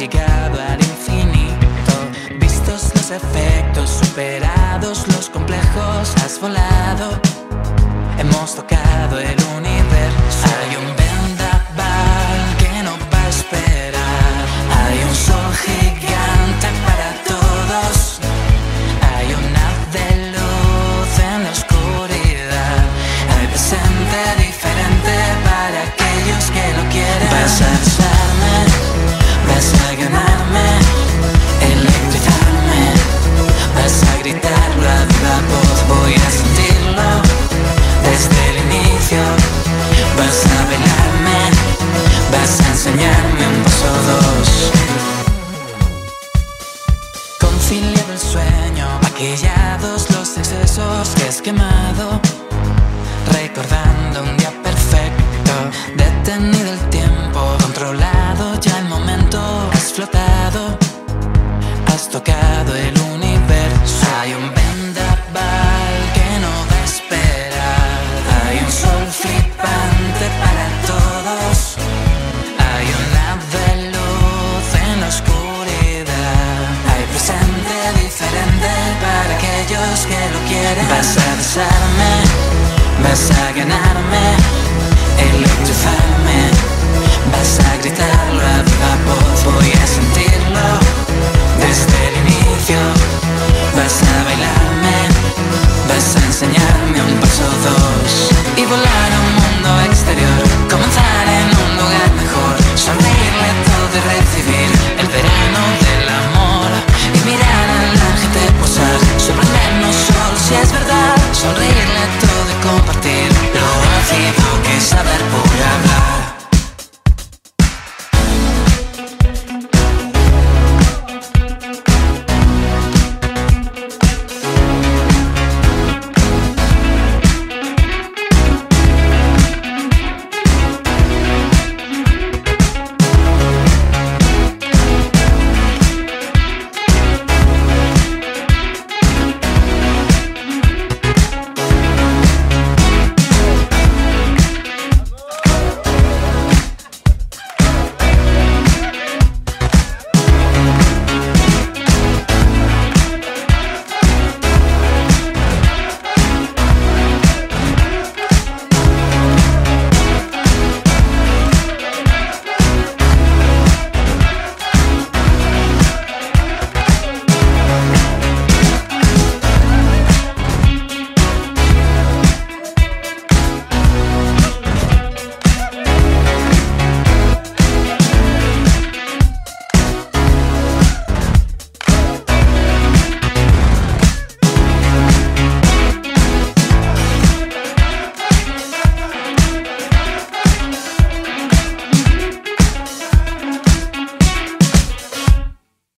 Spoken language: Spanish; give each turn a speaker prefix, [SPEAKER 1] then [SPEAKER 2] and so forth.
[SPEAKER 1] llegado al infinito. Vistos los efectos, superados los complejos, has volado. Hemos tocado el universo. Hay un vendaval que no va a esperar. Hay un sol gigante para todos. Hay un haz de luz en la oscuridad. Hay presente diferente para aquellos que lo quieren. Vas a besarme, vas a ganarme, electrizarme. Vas a gritarlo a viva voz, voy a sentirlo desde el inicio. Vas a bailarme, vas a enseñarme un paso o dos. Conciliado el sueño, maquillados los excesos que has quemado. Recordando un día perfecto, detenido el tiempo, controlado ya el momento. Has flotado, has tocado el universo. Hay un vendaval que no va a esperar. Hay un sol flipante para todos. Hay un haz de luz en la oscuridad. Hay presente diferente para aquellos que lo quieren. Vas a besarme, vas a ganarme, electrizarme. Vas a gritarlo a viva voz, voy a